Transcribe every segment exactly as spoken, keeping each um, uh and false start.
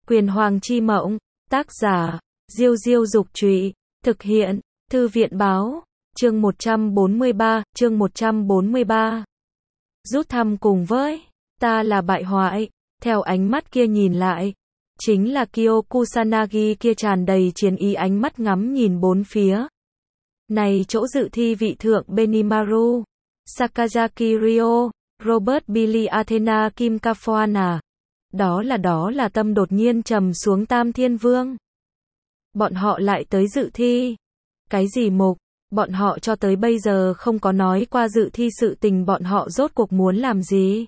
Quyền Hoàng chi mộng, tác giả, Diêu Diêu Dục Trụy, thực hiện, Thư viện Báo, chương một trăm bốn mươi ba, chương một trăm bốn mươi ba. Rút thăm cùng với, ta là bại hoại, theo ánh mắt kia nhìn lại, chính là Kyo Kusanagi kia tràn đầy chiến ý ánh mắt ngắm nhìn bốn phía. Này chỗ dự thi vị thượng Benimaru, Sakazaki Ryo, Robert Billy Athena Kim Kafuana. Đó là đó là tâm đột nhiên trầm xuống Tam Thiên Vương. Bọn họ lại tới dự thi. Cái gì mục? Bọn họ cho tới bây giờ không có nói qua dự thi sự tình bọn họ rốt cuộc muốn làm gì.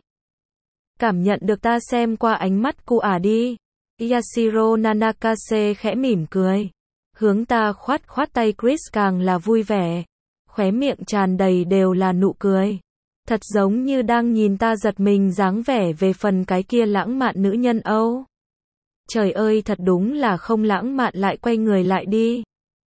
Cảm nhận được ta xem qua ánh mắt cu ả đi. Yashiro Nanakase khẽ mỉm cười. Hướng ta khoát khoát tay Chris càng là vui vẻ. Khóe miệng tràn đầy đều là nụ cười. Thật giống như đang nhìn ta giật mình dáng vẻ về phần cái kia lãng mạn nữ nhân Âu. Trời ơi thật đúng là không lãng mạn lại quay người lại đi.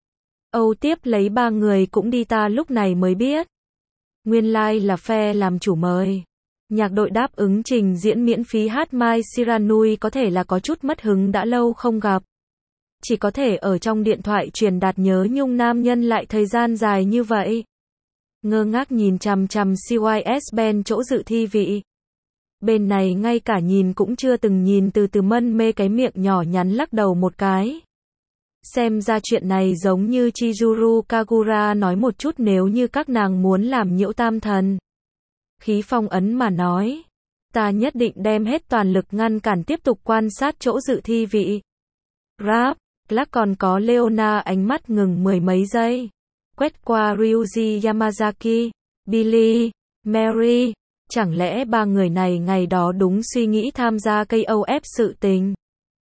Âu tiếp lấy ba người cũng đi ta lúc này mới biết. Nguyên lai like là phe làm chủ mời. Nhạc đội đáp ứng trình diễn miễn phí hát Mai Shiranui có thể là có chút mất hứng đã lâu không gặp. Chỉ có thể ở trong điện thoại truyền đạt nhớ nhung nam nhân lại thời gian dài như vậy. Ngơ ngác nhìn chằm chằm xê i ét band chỗ dự thi vị. Bên này ngay cả nhìn cũng chưa từng nhìn từ từ mân mê cái miệng nhỏ nhắn lắc đầu một cái. Xem ra chuyện này giống như Chizuru Kagura nói một chút nếu như các nàng muốn làm nhiễu tam thần. Khí phong ấn mà nói. Ta nhất định đem hết toàn lực ngăn cản tiếp tục quan sát chỗ dự thi vị. Rap, Clark còn có Leona ánh mắt ngừng mười mấy giây. Quét qua Ryuji Yamazaki, Billy, Mary. Chẳng lẽ ba người này ngày đó đúng suy nghĩ tham gia ca o ép sự tình.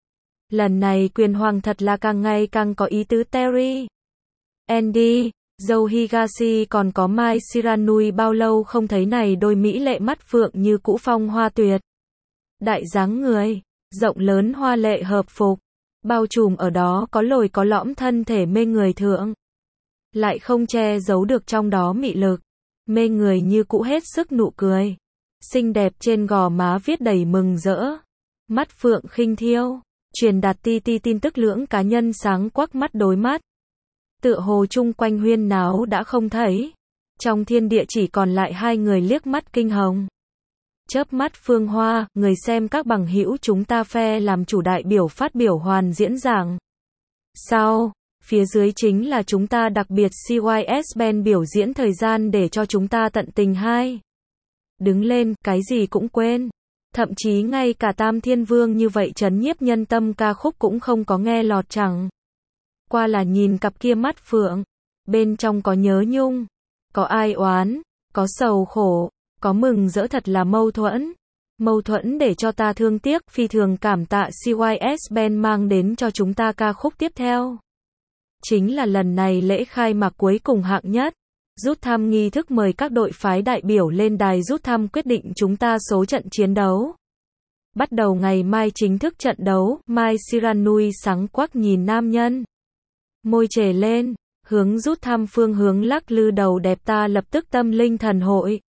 Lần này Quyền Hoàng thật là càng ngày càng có ý tứ Terry. Andy, Joe Higashi còn có Mai Shiranui bao lâu không thấy này đôi mỹ lệ mắt phượng như cũ phong hoa tuyệt. Đại dáng người, rộng lớn hoa lệ hợp phục, bao trùm ở đó có lồi có lõm thân thể mê người thượng. Lại không che giấu được trong đó mị lực, mê người như cũ hết sức nụ cười. Xinh đẹp trên gò má viết đầy mừng rỡ. Mắt phượng khinh thiêu, truyền đạt ti ti tin tức lưỡng cá nhân sáng quắc mắt đối mắt. Tựa hồ chung quanh huyên náo đã không thấy. Trong thiên địa chỉ còn lại hai người liếc mắt kinh hồng. Chớp mắt Phương Hoa, người xem các bằng hữu chúng ta phe làm chủ đại biểu phát biểu hoàn diễn giảng. Sau, phía dưới chính là chúng ta đặc biệt xê i ét band biểu diễn thời gian để cho chúng ta tận tình hai. Đứng lên, cái gì cũng quên. Thậm chí ngay cả Tam Thiên Vương như vậy trấn nhiếp nhân tâm ca khúc cũng không có nghe lọt chẳng. Qua là nhìn cặp kia mắt phượng. Bên trong có nhớ nhung, có ai oán, có sầu khổ, có mừng rỡ thật là mâu thuẫn. Mâu thuẫn để cho ta thương tiếc, phi thường cảm tạ xê i ét band mang đến cho chúng ta ca khúc tiếp theo. Chính là lần này lễ khai mạc cuối cùng hạng nhất. Rút thăm nghi thức mời các đội phái đại biểu lên đài rút thăm quyết định chúng ta số trận chiến đấu. Bắt đầu ngày mai chính thức trận đấu, Mai Shiranui sáng quắc nhìn nam nhân. Môi trề lên, hướng rút thăm phương hướng lắc lư đầu đẹp ta lập tức tâm linh thần hội.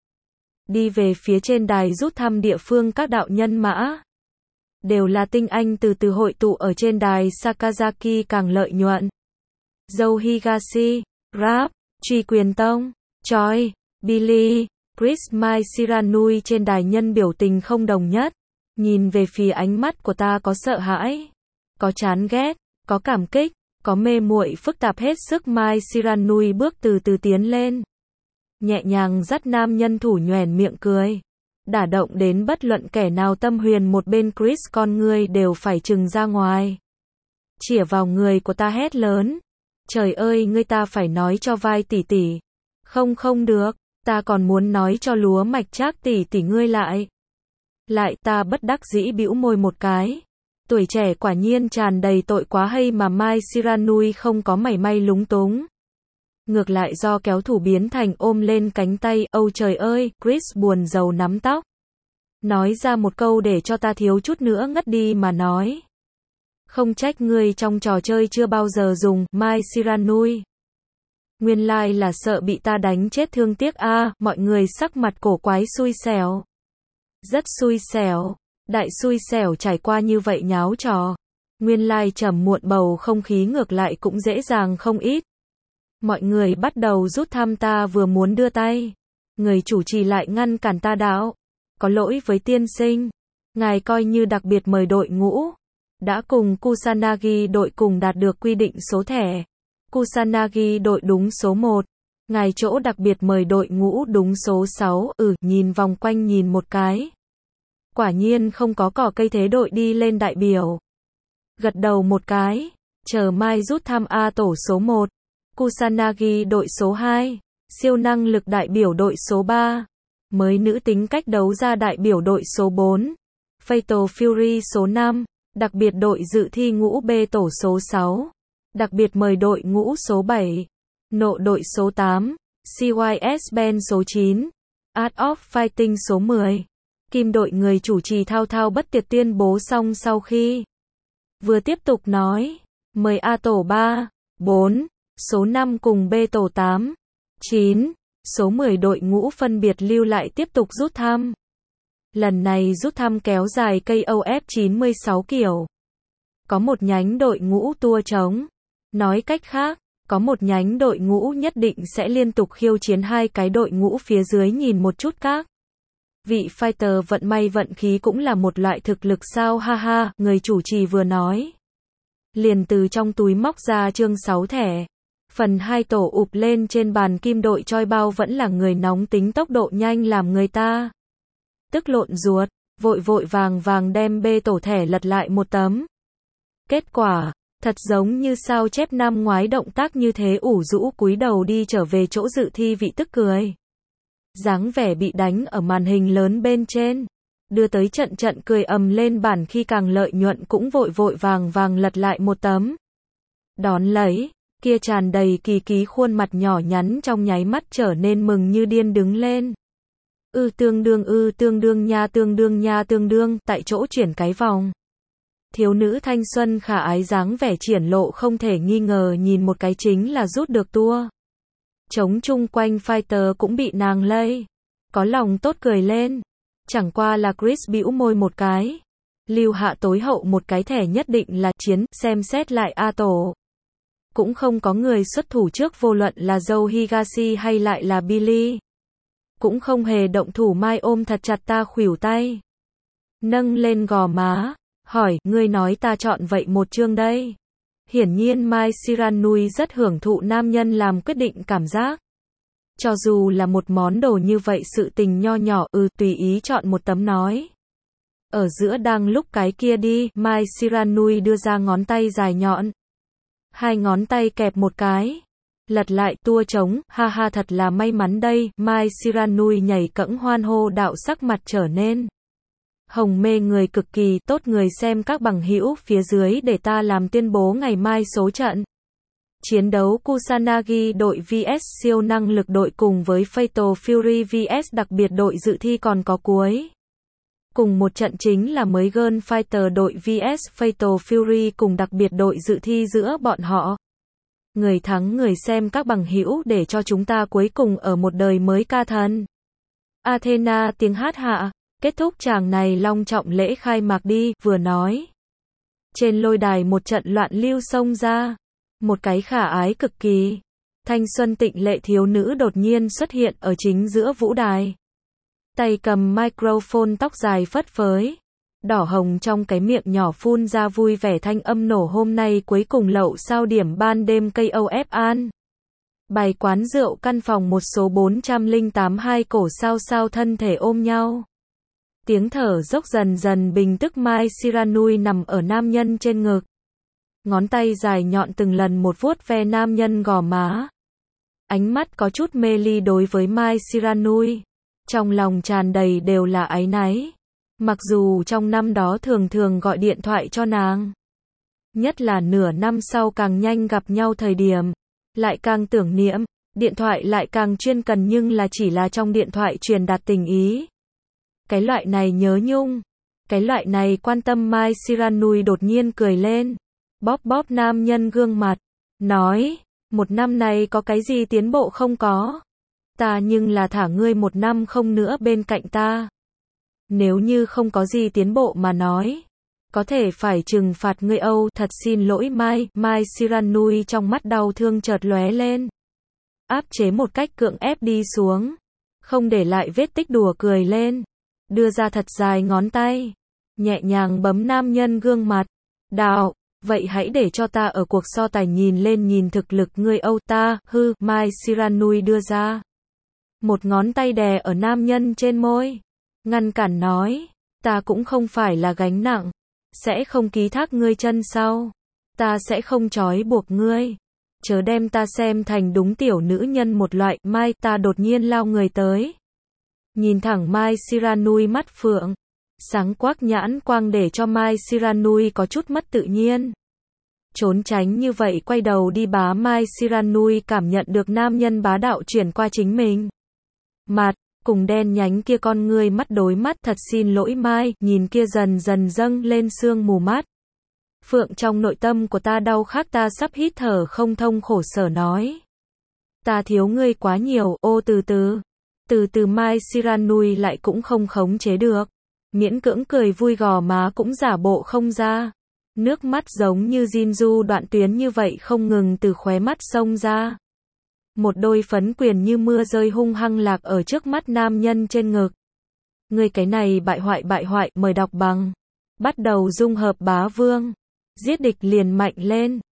Đi về phía trên đài rút thăm địa phương các đạo nhân mã. Đều là tinh anh từ từ hội tụ ở trên đài Sakazaki càng lợi nhuận. Joe Higashi, Rap, Truy Quyền Tông, Choi, Billy, Chris Mai Shiranui trên đài nhân biểu tình không đồng nhất. Nhìn về phía ánh mắt của ta có sợ hãi, có chán ghét, có cảm kích, có mê muội phức tạp hết sức. Mai Shiranui bước từ từ tiến lên. Nhẹ nhàng dắt nam nhân thủ nhoẻn miệng cười. Đả động đến bất luận kẻ nào tâm huyền một bên Chris con ngươi đều phải trừng ra ngoài. Chĩa vào người của ta hét lớn. Trời ơi ngươi ta phải nói cho vai tỷ tỷ. Không không được, ta còn muốn nói cho lúa mạch Trác tỷ tỷ ngươi lại. Lại ta bất đắc dĩ bĩu môi một cái. Tuổi trẻ quả nhiên tràn đầy tội quá hay mà Mai Shiranui không có mảy may lúng túng. Ngược lại do kéo thủ biến thành ôm lên cánh tay. Âu trời ơi, Chris buồn rầu nắm tóc. Nói ra một câu để cho ta thiếu chút nữa ngất đi mà nói. Không trách ngươi trong trò chơi chưa bao giờ dùng Mai Shiranui. Nguyên lai like là sợ bị ta đánh chết thương tiếc a. À, mọi người sắc mặt cổ quái xui xẻo. Rất xui xẻo. Đại xui xẻo trải qua như vậy nháo trò. Nguyên lai trầm muộn bầu không khí ngược lại cũng dễ dàng không ít. Mọi người bắt đầu rút thăm, ta vừa muốn đưa tay. Người chủ trì lại ngăn cản ta đạo. Có lỗi với tiên sinh. Ngài coi như đặc biệt mời đội ngũ. Đã cùng Kusanagi đội cùng đạt được quy định số thẻ. Kusanagi đội đúng số một. Ngài chỗ đặc biệt mời đội ngũ đúng số sáu. Ừ, nhìn vòng quanh nhìn một cái. Quả nhiên không có cỏ cây, thế đội đi lên đại biểu. Gật đầu một cái. Chờ mai rút thăm A tổ số một. Kusanagi đội số hai. Siêu năng lực đại biểu đội số ba. Mới nữ tính cách đấu ra đại biểu đội số bốn. Fatal Fury số năm. Đặc biệt đội dự thi ngũ B tổ số sáu. Đặc biệt mời đội ngũ số bảy. Nộ đội số tám. xê i ét Band số chín. Art of Fighting số mười. Kim đội người chủ trì thao thao bất tuyệt tuyên bố xong sau khi vừa tiếp tục nói. Mời A tổ ba, bốn, số năm cùng B tổ tám, chín, số mười đội ngũ phân biệt lưu lại tiếp tục rút thăm. Lần này rút thăm kéo dài ca o ép chín mươi sáu kiểu. Có một nhánh đội ngũ tua trống. Nói cách khác, có một nhánh đội ngũ nhất định sẽ liên tục khiêu chiến hai cái đội ngũ phía dưới nhìn một chút các. Vị fighter vận may vận khí cũng là một loại thực lực sao, ha ha, người chủ trì vừa nói. Liền từ trong túi móc ra chương sáu thẻ. Phần hai tổ ụp lên trên bàn, kim đội choi bao vẫn là người nóng tính, tốc độ nhanh làm người ta tức lộn ruột, vội vội vàng vàng đem bê tổ thẻ lật lại một tấm. Kết quả, thật giống như sao chép năm ngoái, động tác như thế, ủ rũ cúi đầu đi trở về chỗ dự thi vị tức cười. Dáng vẻ bị đánh ở màn hình lớn bên trên, đưa tới trận trận cười ầm lên, bản khi càng lợi nhuận cũng vội vội vàng vàng lật lại một tấm. Đón lấy, kia tràn đầy kỳ ký khuôn mặt nhỏ nhắn trong nháy mắt trở nên mừng như điên đứng lên. Ư tương đương ư tương đương nha tương đương nha tương đương, tại chỗ chuyển cái vòng. Thiếu nữ thanh xuân khả ái dáng vẻ triển lộ không thể nghi ngờ, nhìn một cái chính là rút được tua. Trống chung quanh fighter cũng bị nàng lây. Có lòng tốt cười lên. Chẳng qua là Chris bĩu môi một cái. Lưu hạ tối hậu một cái thẻ nhất định là chiến, xem xét lại A tổ. Cũng không có người xuất thủ trước, vô luận là Joe Higashi hay lại là Billy. Cũng không hề động thủ, mai ôm thật chặt ta khuỷu tay. Nâng lên gò má. Hỏi, ngươi nói ta chọn vậy một chương đây. Hiển nhiên Mai Shiranui rất hưởng thụ nam nhân làm quyết định cảm giác. Cho dù là một món đồ như vậy, sự tình nho nhỏ, ừ, tùy ý chọn một tấm nói. Ở giữa đang lúc cái kia đi, Mai Shiranui đưa ra ngón tay dài nhọn. Hai ngón tay kẹp một cái. Lật lại, tua trống, ha ha, thật là may mắn đây. Mai Shiranui nhảy cẫng hoan hô đạo, sắc mặt trở nên hồng mê người, cực kỳ tốt. Người xem các bằng hữu phía dưới, để ta làm tuyên bố ngày mai số trận chiến đấu Kusanagi đội vs siêu năng lực đội cùng với Fatal Fury vs đặc biệt đội dự thi, còn có cuối cùng một trận chính là mới Girl Fighter đội vs Fatal Fury cùng đặc biệt đội dự thi giữa bọn họ. Người thắng người xem các bằng hữu, để cho chúng ta cuối cùng ở một đời mới ca thần. Athena tiếng hát hạ. Kết thúc tràng này long trọng lễ khai mạc đi, vừa nói. Trên lôi đài một trận loạn lưu xông ra. Một cái khả ái cực kỳ thanh xuân tịnh lệ thiếu nữ đột nhiên xuất hiện ở chính giữa vũ đài. Tay cầm microphone, tóc dài phất phới. Đỏ hồng trong cái miệng nhỏ phun ra vui vẻ thanh âm nổ, hôm nay cuối cùng lậu sao điểm ban đêm ca o ép an. Bài quán rượu căn phòng một số bốn trăm lẻ tám, hai cổ sao sao thân thể ôm nhau. Tiếng thở dốc dần dần bình tức, Mai Shiranui nằm ở nam nhân trên ngực. Ngón tay dài nhọn từng lần một vuốt ve nam nhân gò má. Ánh mắt có chút mê ly đối với Mai Shiranui. Trong lòng tràn đầy đều là áy náy. Mặc dù trong năm đó thường thường gọi điện thoại cho nàng. Nhất là nửa năm sau càng nhanh gặp nhau thời điểm. Lại càng tưởng niệm. Điện thoại lại càng chuyên cần, nhưng là chỉ là trong điện thoại truyền đạt tình ý. Cái loại này nhớ nhung, cái loại này quan tâm. Mai Shiranui đột nhiên cười lên, bóp bóp nam nhân gương mặt, nói, một năm này có cái gì tiến bộ không có? Ta nhưng là thả ngươi một năm không nữa bên cạnh ta. Nếu như không có gì tiến bộ mà nói, Có thể phải trừng phạt ngươi Âu, thật xin lỗi Mai, Mai Shiranui trong mắt đau thương chợt lóe lên. Áp chế một cách cưỡng ép đi xuống. Không để lại vết tích đùa cười lên. Đưa ra thật dài ngón tay. Nhẹ nhàng bấm nam nhân gương mặt. Đạo, vậy hãy để cho ta ở cuộc so tài nhìn lên nhìn thực lực ngươi Âu ta, hư, Mai Shiranui đưa ra. Một ngón tay đè ở nam nhân trên môi. Ngăn cản nói, ta cũng không phải là gánh nặng. Sẽ không ký thác ngươi chân sau. Ta sẽ không trói buộc ngươi. Chớ đem ta xem thành đúng tiểu nữ nhân một loại. Mai, ta đột nhiên lao người tới. Nhìn thẳng Mai Shiranui mắt phượng. Sáng quắc nhãn quang để cho Mai Shiranui có chút mất tự nhiên. Trốn tránh như vậy quay đầu đi bá Mai Shiranui cảm nhận được nam nhân bá đạo chuyển qua chính mình. Mặt, cùng đen nhánh kia con ngươi mắt đối mắt thật xin lỗi Mai, nhìn kia dần dần dâng lên sương mù mắt. Phượng trong nội tâm của ta đau khắc ta sắp hít thở không thông khổ sở nói. Ta thiếu ngươi quá nhiều, ô từ từ. Từ từ Mai Shiranui lại cũng không khống chế được. Miễn cưỡng cười vui gò má cũng giả bộ không ra. Nước mắt giống như Jinju đoạn tuyến như vậy không ngừng từ khóe mắt xông ra. Một đôi phấn quyền như mưa rơi hung hăng lạc ở trước mắt nam nhân trên ngực. Người cái này bại hoại bại hoại mời đọc bằng. Bắt đầu dung hợp bá vương. Giết địch liền mạnh lên.